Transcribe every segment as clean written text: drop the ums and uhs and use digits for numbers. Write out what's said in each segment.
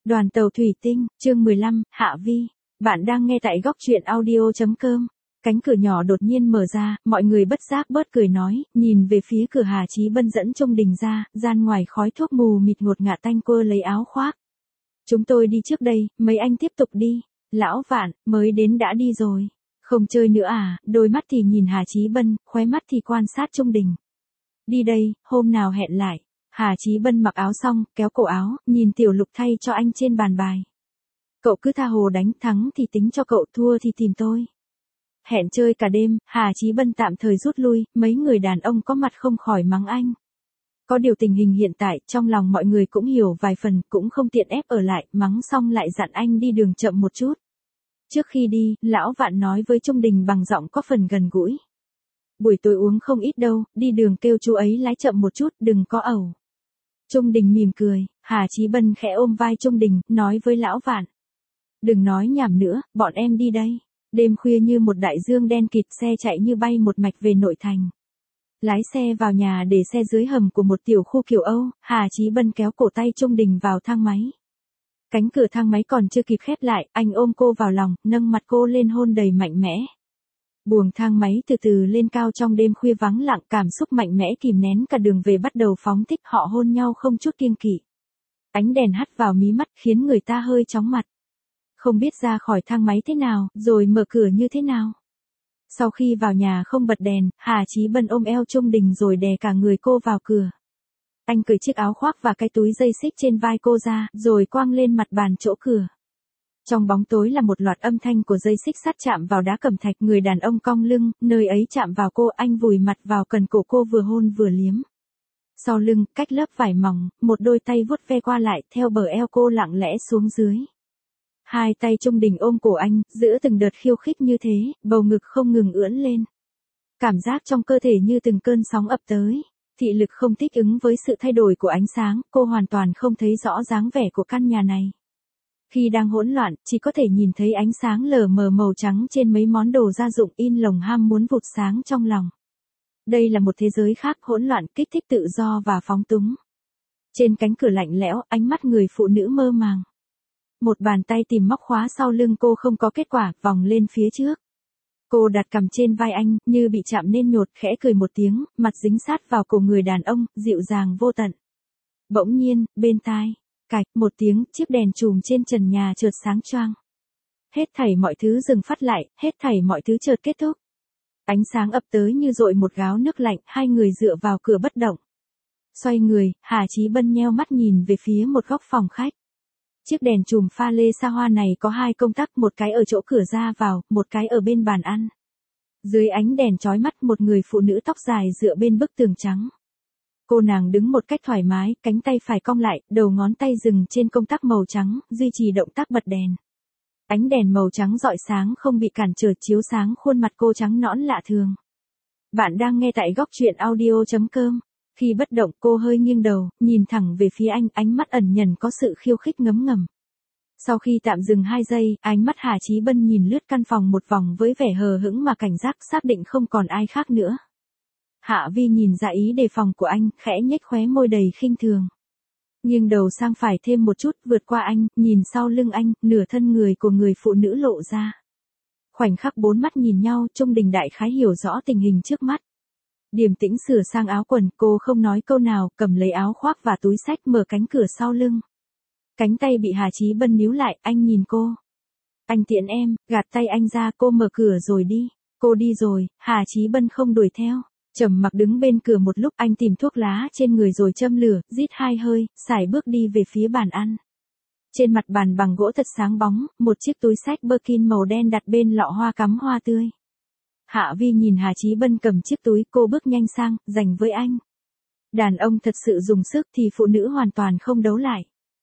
Đoàn tàu thủy tinh, chương 15, Hạ Vi. Bạn đang nghe tại góc truyện audio.com. Cánh cửa nhỏ đột nhiên mở ra, mọi người bất giác bớt cười nói, nhìn về phía cửa Hà Chí Bân dẫn Trung Đình ra, gian ngoài khói thuốc mù mịt ngột ngạt tanh quơ lấy áo khoác. Chúng tôi đi trước đây, mấy anh tiếp tục đi. Lão Vạn, mới đến đã đi rồi. Không chơi nữa à, đôi mắt thì nhìn Hà Chí Bân, khóe mắt thì quan sát Trung Đình. Đi đây, hôm nào hẹn lại. Hà Chí Bân mặc áo xong, kéo cổ áo, nhìn Tiểu Lục thay cho anh trên bàn bài. Cậu cứ tha hồ đánh, thắng thì tính cho cậu, thua thì tìm tôi. Hẹn chơi cả đêm, Hà Chí Bân tạm thời rút lui, mấy người đàn ông có mặt không khỏi mắng anh. Có điều tình hình hiện tại, trong lòng mọi người cũng hiểu vài phần, cũng không tiện ép ở lại, mắng xong lại dặn anh đi đường chậm một chút. Trước khi đi, Lão Vạn nói với Trung Đình bằng giọng có phần gần gũi. Buổi tối uống không ít đâu, đi đường kêu chú ấy lái chậm một chút, đừng có ẩu. Trung Đình mỉm cười, Hà Chí Bân khẽ ôm vai Trung Đình, nói với Lão Vạn. Đừng nói nhảm nữa, bọn em đi đây. Đêm khuya như một đại dương đen kịt, xe chạy như bay một mạch về nội thành. Lái xe vào nhà để xe dưới hầm của một tiểu khu kiểu Âu, Hà Chí Bân kéo cổ tay Trung Đình vào thang máy. Cánh cửa thang máy còn chưa kịp khép lại, anh ôm cô vào lòng, nâng mặt cô lên hôn đầy mạnh mẽ. Buồng thang máy từ từ lên cao trong đêm khuya vắng lặng, cảm xúc mạnh mẽ kìm nén cả đường về bắt đầu phóng thích, họ hôn nhau không chút kiêng kỵ. Ánh đèn hắt vào mí mắt khiến người ta hơi chóng mặt. Không biết ra khỏi thang máy thế nào, rồi mở cửa như thế nào. Sau khi vào nhà không bật đèn, Hà Chí Bân ôm eo Trung Đình rồi đè cả người cô vào cửa. Anh cởi chiếc áo khoác và cái túi dây xích trên vai cô ra, rồi quăng lên mặt bàn chỗ cửa. Trong bóng tối là một loạt âm thanh của dây xích sắt chạm vào đá cẩm thạch, người đàn ông cong lưng, nơi ấy chạm vào cô, anh vùi mặt vào cần cổ cô vừa hôn vừa liếm. Sau lưng, cách lớp vải mỏng, một đôi tay vuốt ve qua lại, theo bờ eo cô lặng lẽ xuống dưới. Hai tay Trung Đình ôm cổ anh, giữa từng đợt khiêu khích như thế, bầu ngực không ngừng ưỡn lên. Cảm giác trong cơ thể như từng cơn sóng ập tới. Thị lực không thích ứng với sự thay đổi của ánh sáng, cô hoàn toàn không thấy rõ dáng vẻ của căn nhà này. Khi đang hỗn loạn, chỉ có thể nhìn thấy ánh sáng lờ mờ màu trắng trên mấy món đồ gia dụng, in lồng ham muốn vụt sáng trong lòng. Đây là một thế giới khác, hỗn loạn, kích thích tự do và phóng túng. Trên cánh cửa lạnh lẽo, ánh mắt người phụ nữ mơ màng. Một bàn tay tìm móc khóa sau lưng cô không có kết quả, vòng lên phía trước. Cô đặt cằm trên vai anh, như bị chạm nên nhột, khẽ cười một tiếng, mặt dính sát vào cổ người đàn ông, dịu dàng vô tận. Bỗng nhiên, bên tai, cạch một tiếng, chiếc đèn chùm trên trần nhà chợt sáng choang. Hết thảy mọi thứ dừng phát lại, hết thảy mọi thứ chợt kết thúc. Ánh sáng ập tới như dội một gáo nước lạnh, hai người dựa vào cửa bất động. Xoay người, Hà Chí Bân nheo mắt nhìn về phía một góc phòng khách. Chiếc đèn chùm pha lê xa hoa này có hai công tắc, một cái ở chỗ cửa ra vào, một cái ở bên bàn ăn. Dưới ánh đèn chói mắt, một người phụ nữ tóc dài dựa bên bức tường trắng. Cô nàng đứng một cách thoải mái, cánh tay phải cong lại, đầu ngón tay dừng trên công tắc màu trắng, duy trì động tác bật đèn. Ánh đèn màu trắng rọi sáng không bị cản trở, chiếu sáng khuôn mặt cô trắng nõn lạ thường. Bạn đang nghe tại góc truyện audio.com. Khi bất động, cô hơi nghiêng đầu, nhìn thẳng về phía anh, ánh mắt ẩn nhẩn có sự khiêu khích ngấm ngầm. Sau khi tạm dừng 2 giây, ánh mắt Hà Chí Bân nhìn lướt căn phòng một vòng với vẻ hờ hững mà cảnh giác, xác định không còn ai khác nữa. Hạ Vi nhìn ra ý đề phòng của anh, khẽ nhếch khóe môi đầy khinh thường. Nghiêng đầu sang phải thêm một chút, vượt qua anh, nhìn sau lưng anh, nửa thân người của người phụ nữ lộ ra. Khoảnh khắc bốn mắt nhìn nhau, Trung Đình đại khái hiểu rõ tình hình trước mắt. Điềm tĩnh sửa sang áo quần, cô không nói câu nào, cầm lấy áo khoác và túi xách, mở cánh cửa sau lưng. Cánh tay bị Hà Chí Bân níu lại, anh nhìn cô. Anh tiện em, gạt tay anh ra, cô mở cửa rồi đi. Cô đi rồi, Hà Chí Bân không đuổi theo. Trầm mặc đứng bên cửa một lúc, anh tìm thuốc lá trên người rồi châm lửa, rít 2 hơi, sải bước đi về phía bàn ăn. Trên mặt bàn bằng gỗ thật sáng bóng, một chiếc túi xách Birkin màu đen đặt bên lọ hoa cắm hoa tươi. Hạ Vi nhìn Hà Chí Bân cầm chiếc túi, cô bước nhanh sang, dành với anh. Đàn ông thật sự dùng sức thì phụ nữ hoàn toàn không đấu lại.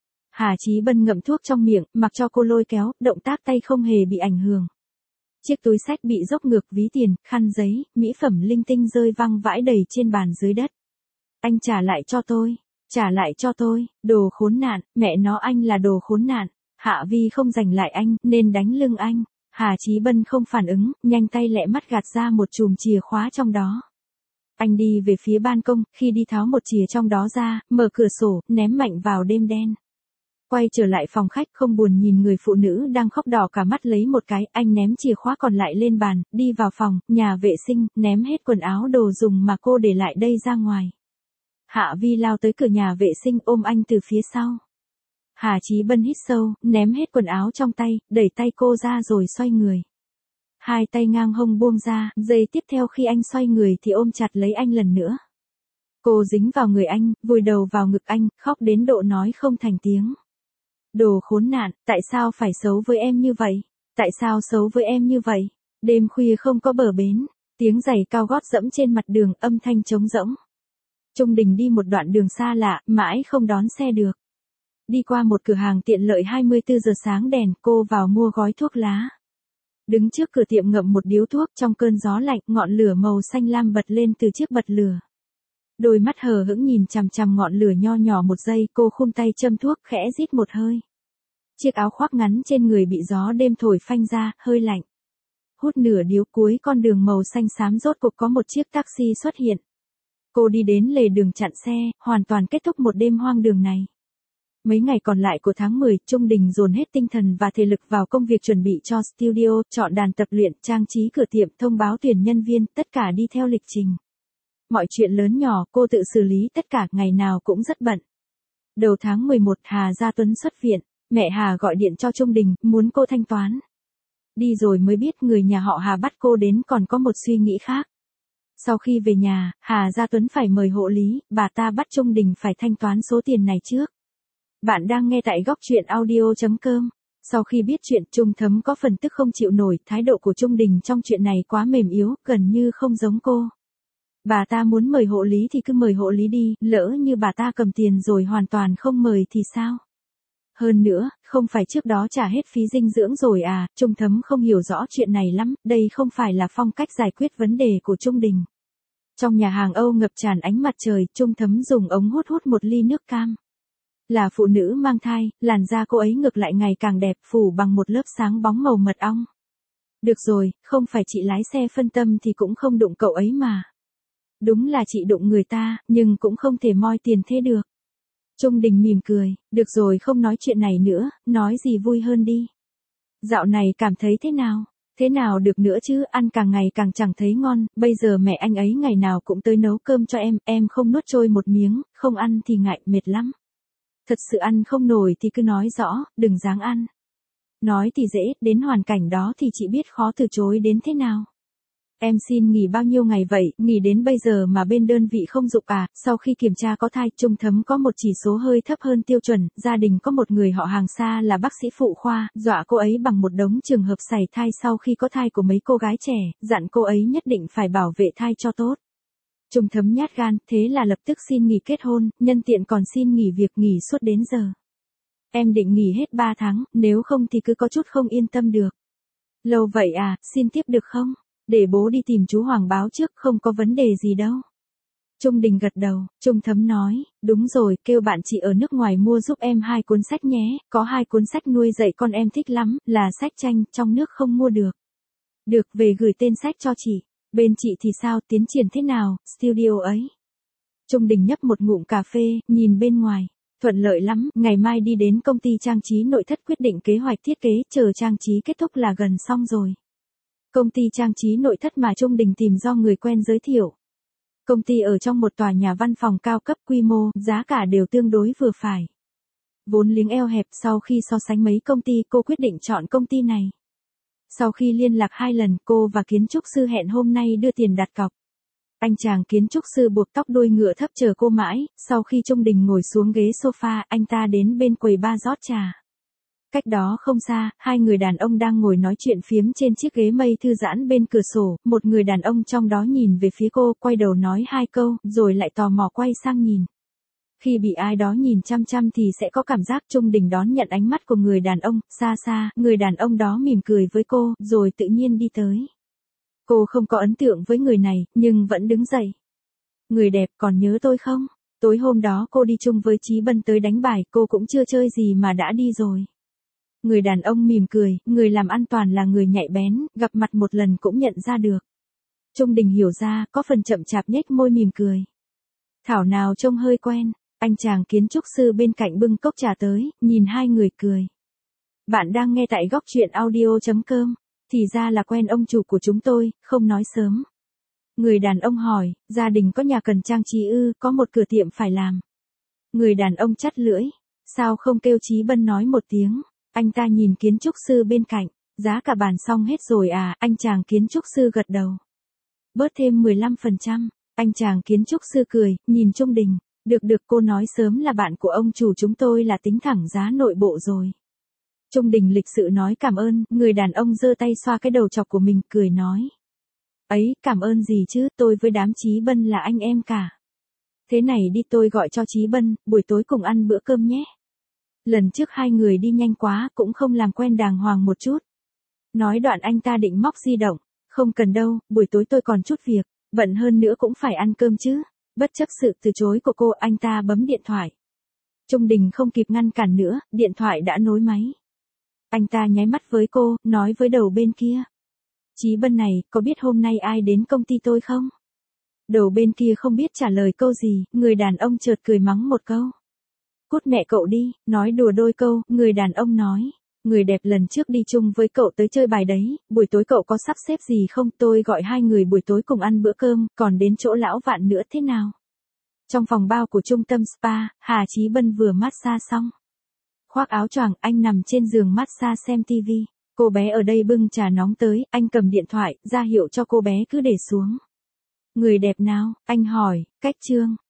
Hà Chí Bân ngậm thuốc trong miệng, mặc cho cô lôi kéo, động tác tay không hề bị ảnh hưởng. Chiếc túi xách bị dốc ngược, ví tiền, khăn giấy, mỹ phẩm linh tinh rơi văng vãi đầy trên bàn dưới đất. Anh trả lại cho tôi, trả lại cho tôi, đồ khốn nạn, mẹ nó anh là đồ khốn nạn. Hạ Vi không giành lại anh, nên đánh lưng anh. Hà Chí Bân không phản ứng, nhanh tay lẹ mắt gạt ra một chùm chìa khóa trong đó. Anh đi về phía ban công, khi đi tháo một chìa trong đó ra, mở cửa sổ, ném mạnh vào đêm đen. Quay trở lại phòng khách không buồn nhìn người phụ nữ đang khóc đỏ cả mắt lấy một cái, anh ném chìa khóa còn lại lên bàn, đi vào phòng, nhà vệ sinh, ném hết quần áo đồ dùng mà cô để lại đây ra ngoài. Hạ Vi lao tới cửa nhà vệ sinh ôm anh từ phía sau. Hà Chí Bân hít sâu, ném hết quần áo trong tay, đẩy tay cô ra rồi xoay người. Hai tay ngang hông buông ra, giây tiếp theo khi anh xoay người thì ôm chặt lấy anh lần nữa. Cô dính vào người anh, vùi đầu vào ngực anh, khóc đến độ nói không thành tiếng. Đồ khốn nạn, tại sao phải xấu với em như vậy? Tại sao xấu với em như vậy? Đêm khuya không có bờ bến, tiếng giày cao gót dẫm trên mặt đường, âm thanh trống rỗng. Trung Đình đi một đoạn đường xa lạ, mãi không đón xe được. Đi qua một cửa hàng tiện lợi 24 giờ sáng đèn, cô vào mua gói thuốc lá. Đứng trước cửa tiệm ngậm một điếu thuốc, trong cơn gió lạnh, ngọn lửa màu xanh lam bật lên từ chiếc bật lửa. Đôi mắt hờ hững nhìn chằm chằm ngọn lửa nho nhỏ một giây, cô khum tay châm thuốc, khẽ rít một hơi. Chiếc áo khoác ngắn trên người bị gió đêm thổi phanh ra, hơi lạnh. Hút nửa điếu, cuối con đường màu xanh xám rốt cuộc có một chiếc taxi xuất hiện. Cô đi đến lề đường chặn xe, hoàn toàn kết thúc một đêm hoang đường này. Mấy ngày còn lại của tháng 10, Trung Đình dồn hết tinh thần và thể lực vào công việc chuẩn bị cho studio, chọn đàn tập luyện, trang trí cửa tiệm, thông báo tuyển nhân viên, tất cả đi theo lịch trình. Mọi chuyện lớn nhỏ, cô tự xử lý tất cả, ngày nào cũng rất bận. Đầu tháng 11, Hà Gia Tuấn xuất viện, mẹ Hà gọi điện cho Trung Đình, muốn cô thanh toán. Đi rồi mới biết người nhà họ Hà bắt cô đến còn có một suy nghĩ khác. Sau khi về nhà, Hà Gia Tuấn phải mời hộ lý, bà ta bắt Trung Đình phải thanh toán số tiền này trước. Bạn đang nghe tại góc truyện audio.com. Sau khi biết chuyện, Trung Thấm có phần tức không chịu nổi, thái độ của Trung Đình trong chuyện này quá mềm yếu, gần như không giống cô. Bà ta muốn mời hộ lý thì cứ mời hộ lý đi, lỡ như bà ta cầm tiền rồi hoàn toàn không mời thì sao? Hơn nữa, không phải trước đó trả hết phí dinh dưỡng rồi à? Trung Thấm không hiểu rõ chuyện này lắm, đây không phải là phong cách giải quyết vấn đề của Trung Đình. Trong nhà hàng Âu ngập tràn ánh mặt trời, Trung Thấm dùng ống hút một ly nước cam. Là phụ nữ mang thai, làn da cô ấy ngược lại ngày càng đẹp, phủ bằng một lớp sáng bóng màu mật ong. Được rồi, không phải chị lái xe phân tâm thì cũng không đụng cậu ấy mà. Đúng là chị đụng người ta, nhưng cũng không thể moi tiền thế được. Trung Đình mỉm cười, được rồi không nói chuyện này nữa, nói gì vui hơn đi. Dạo này cảm thấy thế nào? Thế nào được nữa chứ, ăn càng ngày càng chẳng thấy ngon, bây giờ mẹ anh ấy ngày nào cũng tới nấu cơm cho em không nuốt trôi một miếng, không ăn thì ngại, mệt lắm. Thật sự ăn không nổi thì cứ nói rõ, đừng dáng ăn. Nói thì dễ, đến hoàn cảnh đó thì chị biết khó từ chối đến thế nào. Em xin nghỉ bao nhiêu ngày vậy, nghỉ đến bây giờ mà bên đơn vị không dụng à? Sau khi kiểm tra có thai, Trung Thấm có một chỉ số hơi thấp hơn tiêu chuẩn, gia đình có một người họ hàng xa là bác sĩ phụ khoa, dọa cô ấy bằng một đống trường hợp sảy thai sau khi có thai của mấy cô gái trẻ, dặn cô ấy nhất định phải bảo vệ thai cho tốt. Trung Thấm nhát gan, thế là lập tức xin nghỉ kết hôn, nhân tiện còn xin nghỉ việc, nghỉ suốt đến giờ. Em định nghỉ hết 3 tháng, nếu không thì cứ có chút không yên tâm được. Lâu vậy à, xin tiếp được không? Để bố đi tìm chú Hoàng báo trước, không có vấn đề gì đâu. Trung Đình gật đầu, Trung Thấm nói, đúng rồi, kêu bạn chị ở nước ngoài mua giúp em 2 cuốn sách nhé, có 2 cuốn sách nuôi dạy con em thích lắm, là sách tranh, trong nước không mua được. Được, về gửi tên sách cho chị. Bên chị thì sao, tiến triển thế nào, studio ấy? Trung Đình nhấp một ngụm cà phê, nhìn bên ngoài. Thuận lợi lắm, ngày mai đi đến công ty trang trí nội thất quyết định kế hoạch thiết kế, chờ trang trí kết thúc là gần xong rồi. Công ty trang trí nội thất mà Trung Đình tìm do người quen giới thiệu. Công ty ở trong một tòa nhà văn phòng cao cấp quy mô, giá cả đều tương đối vừa phải. Vốn liếng eo hẹp, sau khi so sánh mấy công ty cô quyết định chọn công ty này. Sau khi liên lạc 2 lần, cô và kiến trúc sư hẹn hôm nay đưa tiền đặt cọc. Anh chàng kiến trúc sư buộc tóc đuôi ngựa thấp chờ cô mãi, sau khi Trung Đình ngồi xuống ghế sofa, anh ta đến bên quầy bar rót trà. Cách đó không xa, 2 người đàn ông đang ngồi nói chuyện phiếm trên chiếc ghế mây thư giãn bên cửa sổ, một người đàn ông trong đó nhìn về phía cô, quay đầu nói 2 câu, rồi lại tò mò quay sang nhìn. Khi bị ai đó nhìn chăm chăm thì sẽ có cảm giác. Trung Đình đón nhận ánh mắt của người đàn ông, xa xa, người đàn ông đó mỉm cười với cô, rồi tự nhiên đi tới. Cô không có ấn tượng với người này, nhưng vẫn đứng dậy. Người đẹp, còn nhớ tôi không? Tối hôm đó cô đi chung với Chí Bân tới đánh bài, cô cũng chưa chơi gì mà đã đi rồi. Người đàn ông mỉm cười, người làm ăn toàn là người nhạy bén, gặp mặt một lần cũng nhận ra được. Trung Đình hiểu ra, có phần chậm chạp nhếch môi mỉm cười. Thảo nào trông hơi quen. Anh chàng kiến trúc sư bên cạnh bưng cốc trà tới, nhìn hai người cười. Bạn đang nghe tại góc truyện audio.com. Thì ra là quen ông chủ của chúng tôi, không nói sớm. Người đàn ông hỏi, gia đình có nhà cần trang trí ư, có một cửa tiệm phải làm. Người đàn ông chắt lưỡi, sao không kêu Chí Bân nói một tiếng. Anh ta nhìn kiến trúc sư bên cạnh, giá cả bàn xong hết rồi à, anh chàng kiến trúc sư gật đầu. Bớt thêm 15%, anh chàng kiến trúc sư cười, nhìn Trung Đình. Được cô nói sớm là bạn của ông chủ chúng tôi là tính thẳng giá nội bộ rồi. Trung Đình lịch sự nói cảm ơn, người đàn ông giơ tay xoa cái đầu chọc của mình, cười nói. Ấy, cảm ơn gì chứ, tôi với đám Chí Bân là anh em cả. Thế này đi, tôi gọi cho Chí Bân, buổi tối cùng ăn bữa cơm nhé. Lần trước hai người đi nhanh quá, cũng không làm quen đàng hoàng một chút. Nói đoạn anh ta định móc di động, không cần đâu, buổi tối tôi còn chút việc, bận hơn nữa cũng phải ăn cơm chứ. Bất chấp sự từ chối của cô, anh ta bấm điện thoại. Trung Đình không kịp ngăn cản nữa, điện thoại đã nối máy. Anh ta nháy mắt với cô, nói với đầu bên kia. Chí Bân này, có biết hôm nay ai đến công ty tôi không? Đầu bên kia không biết trả lời câu gì, người đàn ông chợt cười mắng một câu. Cút mẹ cậu đi, nói đùa đôi câu, người đàn ông nói. Người đẹp lần trước đi chung với cậu tới chơi bài đấy, buổi tối cậu có sắp xếp gì không? Tôi gọi hai người buổi tối cùng ăn bữa cơm, còn đến chỗ lão Vạn nữa thế nào? Trong phòng bao của trung tâm spa, Hà Chí Bân vừa massage xong. Khoác áo choàng, anh nằm trên giường massage xem tivi. Cô bé ở đây bưng trà nóng tới, anh cầm điện thoại, ra hiệu cho cô bé cứ để xuống. Người đẹp nào, anh hỏi, cách Trương.